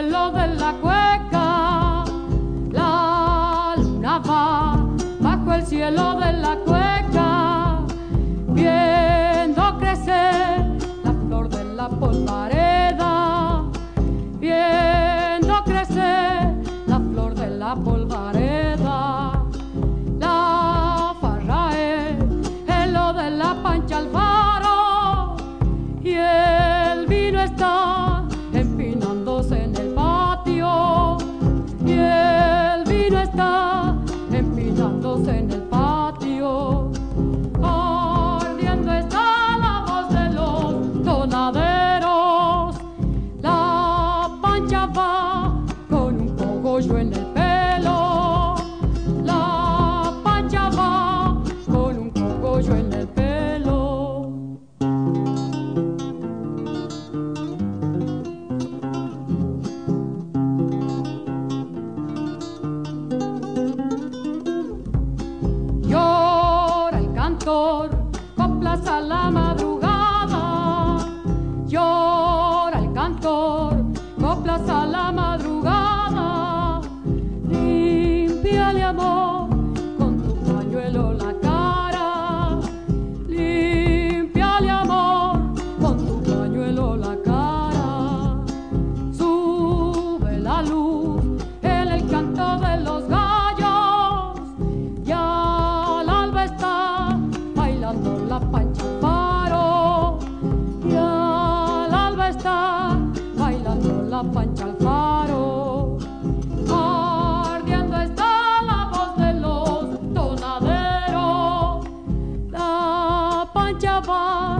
cielo de la cueca, la luna va bajo el cielo de la cueca, viendo crecer la flor de la polvareda, viendo crecer la flor de la polvareda. La farra es lo de la Pancha Alfaro y el vino está empinándose en el patio, y el vino está empinándose en el patio. Ardiendo está la voz de los tonaderos, la Pancha va con un cogollo en el pelo, la Pancha va con un cogollo en el pelo. Llora el cantor, coplas a la madrugada, llora el cantor, coplas a la madrugada. Límpiale, amor, con tu pañuelo la cara, límpiale, amor, con tu pañuelo la cara. Sube la luz en el canto de los gallos, ya al alba está bailando la Pancha Alfaro, ya al alba está bailando la Pancha Alfaro. Ardiendo está la voz de los tonaderos, la Pancha va